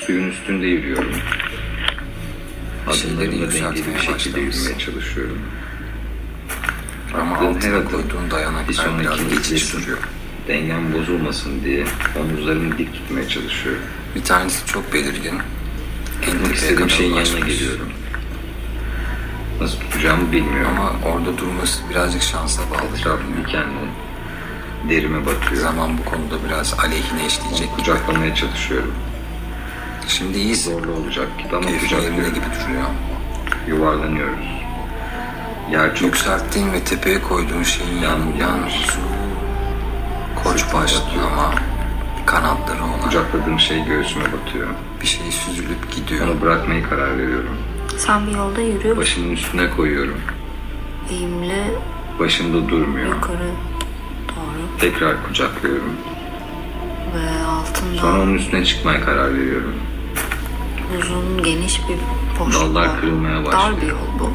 Suyun üstünde yürüyorum. Adımlarımla dengeli bir yükseltmeye şekilde başlamışsın. yürümeye çalışıyorum. Ama Attığım her altına adım koyduğun bir dayanaklar biraz sonrakini geçici izlesin. sürüyor. Dengem bozulmasın diye omuzlarımı dik tutmaya çalışıyorum. Bir tanesi çok belirgin. En Tutmak tepeye istediğim kadar şeyin yanına ulaşmış. geliyorum. Nasıl tutacağımı bilmiyorum. Ama orada durması birazcık şansa bağlı. Etrafı dikenli. Derime batıyor. Zaman bu konuda biraz aleyhine işleyecek. Onu kucaklamaya çalışıyorum. Şimdi iyisin. Zorlu olacak gibi ama Keyfin yerinde kucaklıyorum. gibi duruyor. Yuvarlanıyoruz. Yer çok Yükselttiğin ve tepeye koyduğun şeyin Yağmur yalnız koç başlı ama kanatları olan kucakladığım şey göğsüme batıyor. bir şey süzülüp gidiyor. Onu bırakmayı karar veriyorum. Sen bir yolda yürüyorsun. Başımın üstüne koyuyorum. Eğimli Başımda durmuyor. yukarı doğru Tekrar kucaklıyorum. ve altında Sonra onun üstüne çıkmaya karar veriyorum. uzun geniş bir boşluk Dallar var. kırılmaya Dar bir başlıyor. yol bu.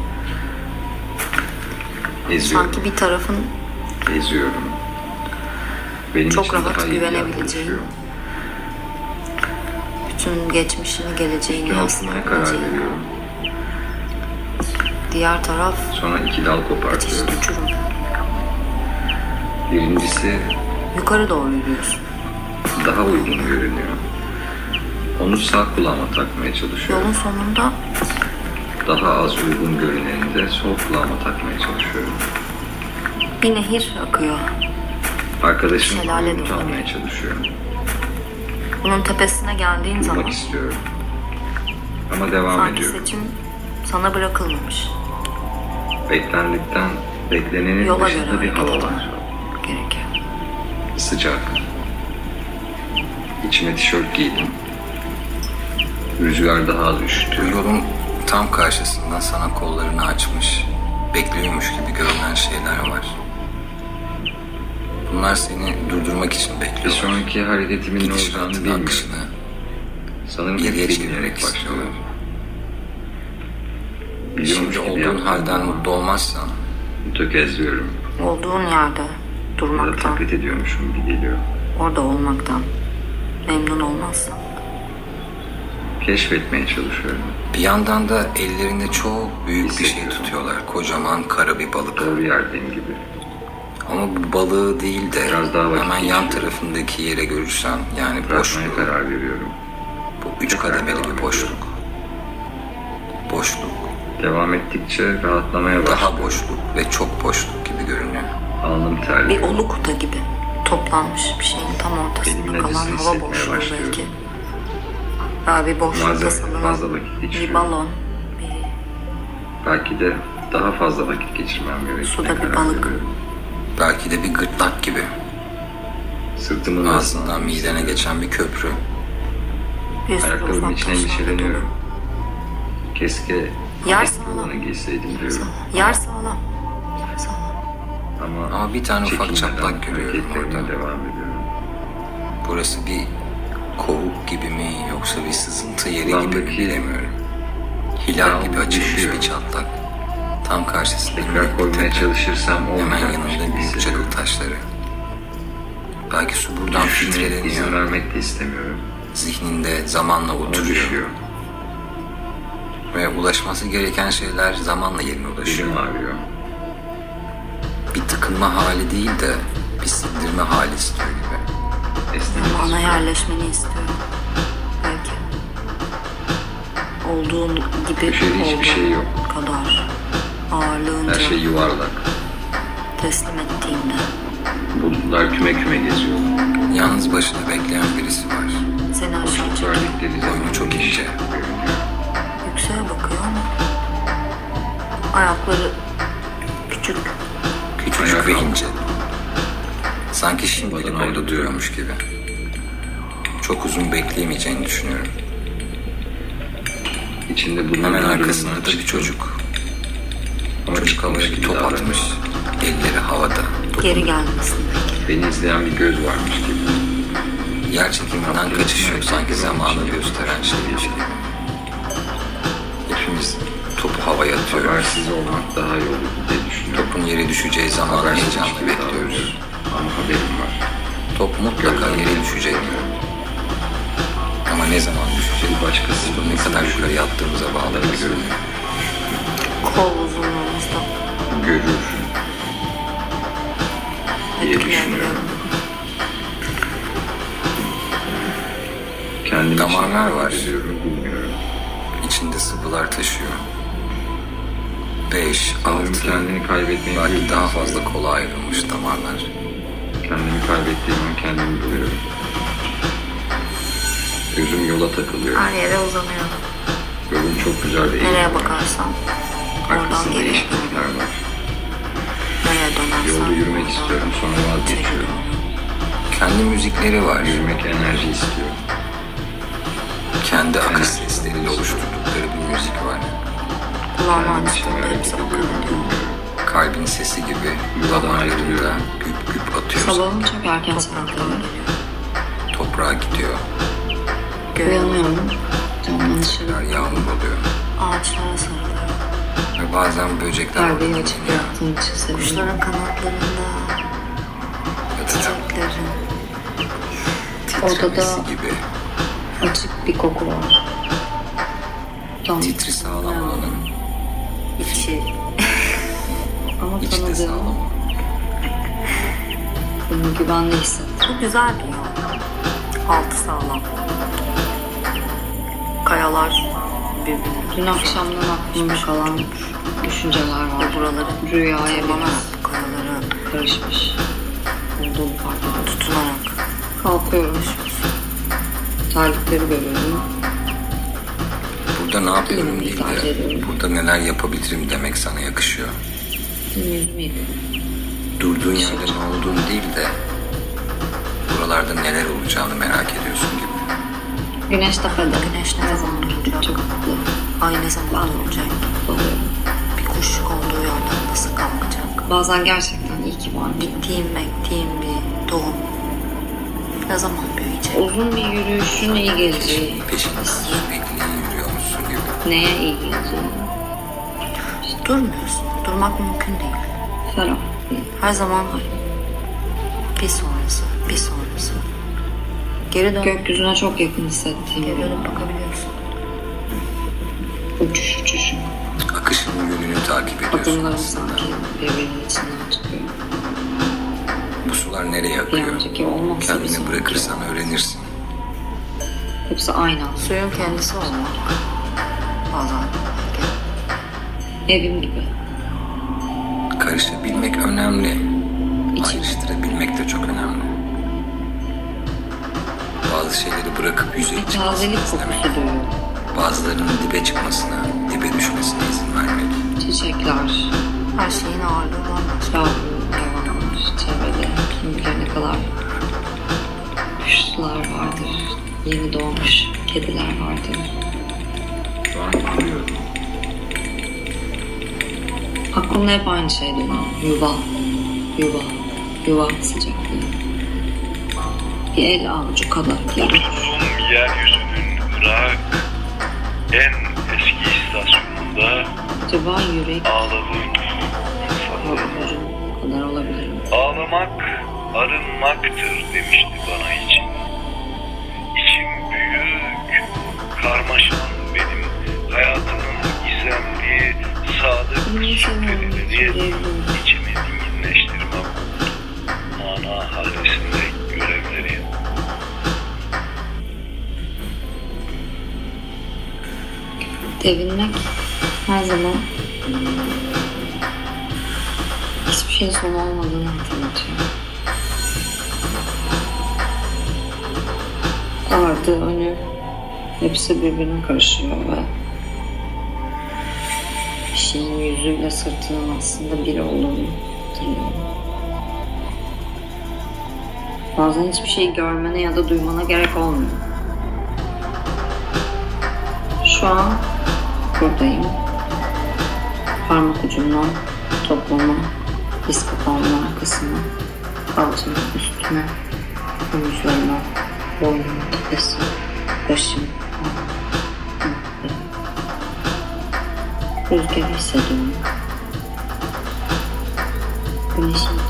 Eziyorum. Sanki bir tarafın Eziyorum. Benim Çok için rahat daha iyi bir yer güvenebileceğin, oluşuyor. bütün geçmişini, geleceğini Üstüne oturmaya karar yansıtabileceğin. veriyorum. Diğer taraf Sonra 2 dal müthiş kopartıyorum. uçurum. Birincisi Yukarı doğru yürüyorsun. daha uygun görünüyor. Onu sağ kulağıma takmaya çalışıyorum. Yolun sonunda Daha az uygun görüneni de sol kulağıma takmaya çalışıyorum. bir nehir akıyor. Arkadaşım Şelale umut dolu. almaya çalışıyorum. Bunun tepesine geldiğin zaman Durmak istiyorum. Ama devam sanki ediyorum. seçim sana bırakılmamış. Beklenenin Yola dışında göre bir hava hareket var. gerekiyor. Sıcak. İçime tişört giydim. Rüzgar daha az Bu üşütüyor. yolun tam karşısında sana kollarını açmış, bekliyormuş gibi görünen şeyler var. Bunlar seni durdurmak için Bir bekliyorlar. sonraki hareketimin ne olacağını Gidişatın bilmiyorum. akışını Sanırım geriye ilk çevirmek binerek istiyorlar. başlıyorlar. Biliyormuş Şimdi gibi olduğun yaptım halden ama mutlu olmazsan tökezliyorum. Olduğun yerde Ya da durmaktan, taklit ediyormuşum gibi geliyor. orada olmaktan memnun olmazsan. Keşfetmeye çalışıyorum. bir yandan da ellerinde çok büyük bir şey Hissediyorum. tutuyorlar. Kocaman kara bir balık. Doğru yerdeyim gibi. Ama bu balığı değil de Biraz daha vakit hemen yan geçiriyor. tarafındaki yere görürsen yani Bırakmaya boşluğu, karar veriyorum. bu 3 Tekrar kademeli devam bir boşluk. Boşluk, Devam ettikçe rahatlamaya başlıyor. daha boşluk ve çok boşluk gibi görünüyor. Alnım Bir terliyor. oluk da gibi toplanmış bir şeyin tam ortasında Elimin kalan acısını hava hissetmeye boşluğu başlıyorum. belki. Ya bir boşlukta Fazla sanılan vakit bir geçiriyorum. balon, bir Belki de daha fazla vakit geçirmem gerektiğine Suda bir karar balık. veriyorum. Belki de bir gırtlak gibi. Sırtımın Ağzından midene geçen bir köprü. bir sürü Ayakkabımın ufak içine taşlarla endişeleniyorum. dolu. Keşke Yer ayakkabılarını sağlam. giyseydim diyorum. Yer sağlam. Sağlam. Ama bir tane ufak çekinmeden çatlak görüyorum hareketlerime orada. devam ediyorum. Burası bir kovuk gibi mi yoksa bir sızıntı yeri gibi mi Kulağımdaki bilemiyorum. Hilal yağmur gibi açılmış düşüyor. bir çatlak. Tam karşısında Tekrar minik bir koymaya tepe. çalışırsam Hemen olmayacakmış yanında gibi büyük hissediyorum. çakıl taşları. Belki su buradan Düşünmeye izin filtreleniyor. vermek de istemiyorum. Zihninde zamanla Ama oturuyor. düşüyor. Ve ulaşması gereken şeyler zamanla yerine ulaşıyor. Dilim ağrıyor. Bir tıkınma hali değil de bir sindirme hali istiyor gibi. Esnemek Bana istiyorum. yerleşmeni istiyorum. Belki. Olduğun gibi Köşede hiçbir olduğun şey yok. kadar ağırlığınca Her şey yuvarlak. teslim ettiğinde Bulutlar küme küme geziyor. Yalnız başına bekleyen birisi var. seni aşağı Boşluk çekiyor. verdikleri zaman Boynu çok geniş ince. görünüyor. Yükseğe bakıyor ama ayakları küçük. Küçücük ve Ayakkabı. ince. Sanki şimdilik Babadan orada ayrılıyor. duruyormuş gibi. Çok uzun bekleyemeyeceğini düşünüyorum. İçinde bulunan Hemen ürünler arkasında da bir çıktı. çocuk. Ama Çocuk havaya çıkmış bir gibi top davranıyor. atmış. Elleri havada. Geri gelmesin belki. Beni izleyen bir göz varmış gibi. Yer çekiminden kaçışıyor sanki zamanı gösteren şeymiş gibi. Hepimiz topu havaya atıyoruz. Habersiz olmak daha iyi olur diye düşünüyorum. Topun yere düşeceği zaman Habersizmiş heyecanla gibi bekliyoruz. davranıyorum. Ama haberim var. Top mutlaka yere düşecek. Ama ne zaman düşeceği Bir başkası ne kadar yukarı attığımıza bağlı bir görünüyor. Kol uzunluğumuzda görür diye etkileyebiliyor. düşünüyorum. Kendim Damarlar için var. hissediyorum, bilmiyorum. İçinde sıvılar taşıyor. 5, Sanırım 6, kendini kaybetmeyi belki biliyorum. daha fazla kola ayrılmış damarlar. Kendimi kaybettiğim an kendimi buluyorum. Gözüm yola takılıyor. Her yere uzanıyor. Yolun çok güzel bir Nereye eğimi var. bakarsan oradan Arkasında geliyor. değişiklikler var. Nereye dönersen Yolda yürümek oradan istiyorum, sonra vazgeçiyorum. Kendi müzikleri var. Yürümek enerji istiyor. Kendi akış sesleriyle oluşturdukları bir müzik var. Kulağını Kendimi açtığında içime hareket hepsi ediyorum, bakıyor. bilmiyorum. Kalbin sesi gibi Yuvadan damarlarında ayrılıyorum. güp güp atıyor. Sabahın çok erken saatlerinde Toprağa gidiyor. uyanıyorum. Camdan dışarı Yağmur oluyor. Ağaçlara sarılıyor. Ve bazen böcekler perdeyi orada açıp dinleniyor. yattığım için sevindim. Kuşların kanatlarında, Öteden çiçeklerin. Odada titremesi gibi. açık bir koku var. Tam Titri sağlam olanın içi. ama içi de tanıdığım, sağlam. bunu güvende hissettim. Bu güzel bir yol. Altı sağlam. Kayalar birbirine. Dün akşamdan aklımda kalan düşünceler var. Ve buraları Rüyaya tırmanarak biraz bu kayalara karışmış. Olduğunu fark ediyorum. tutunarak. Kalkıyorum. Terlikleri görüyorum. Burada ne yapıyorum İyi, değil tercih de ediyorum. burada neler yapabilirim demek sana yakışıyor. Yüzümü yıkıyorum. Durduğun yerde ne olduğunu değil de buralarda neler olacağını merak ediyorsun gibi. Güneş tepede. Güneş ne zaman doğacak? Çok mutlu Ay ne zaman doğacak? oluyorum. Bir kuş konduğu yerden nasıl kalkacak? Bazen gerçekten iyi ki var. Gittiğim bir doğum. Ne zaman büyüyecek? Uzun bir yürüyüşün iyi geleceği. Peşinden sürekli yürüyormuşsun gibi. Neye iyi geleceği. Durmuyorsun. Durmak mümkün değil. Ferah değil. Her zaman bir sonrası, bir sonrası. Geri dön. Gökyüzüne çok yakın hissettiğim Geri dönüp bakabiliyorsun. uçuş. Akışın yönünü takip ediyorsun Adımlarım aslında. sanki birbirinin içinden çıkıyor. Bu sular nereye Bir akıyor? önceki olmazsa bir Kendini sonraki. bırakırsan öğrenirsin. Hepsi aynı anda. Suyun kendisi olmak. Bazen. Evim gibi. Karışabilmek önemli. İçin. Ayrıştırabilmek de çok önemli. Bazı şeyleri bırakıp yüzeye Tazelik çıkmasını kokusu istemek. duyuyorum. Bazılarının dibe çıkmasına, dibe düşmesine izin vermek. Çiçekler, Her şeyin ağırlığı bambaşka. yavru hayvanlar, çevrede kim bilir ne kadar kuşlar vardır. Yeni doğmuş kediler vardır. Şu an yürüyorum. Aklımda hep aynı şey dönüyor. Yuva sıcaklığı. Bir el avucu kadar. Bulunduğum yeryüzünün Irak en eski istasyonunda Acaba yürek ağladığım insanların avucu kadar olabilir mi? ağlamak arınmaktır demişti bana için. İçim büyük, karmaşan benim hayatımın gizemli, sadık şüphelerini içimi dinginleştirmem. Mana hanesinde görevleri. Devinmek her zaman hiçbir şeyin sonu olmadığını hatırlatıyor. Ardı, önü hepsi birbirine karışıyor ve bir şeyin yüzüyle sırtının aslında bir olduğunu hatırlıyorum. Bazen hiçbir şey görmene ya da duymana gerek olmuyor. Şu an buradayım. Parmak ucumdan toplama, diz kapağımın arkasına, kalçamın üstüne, omuzlarıma, boynumun tepesi, başım, ayaklarım. Rüzgarı hissediyorum. Güneşin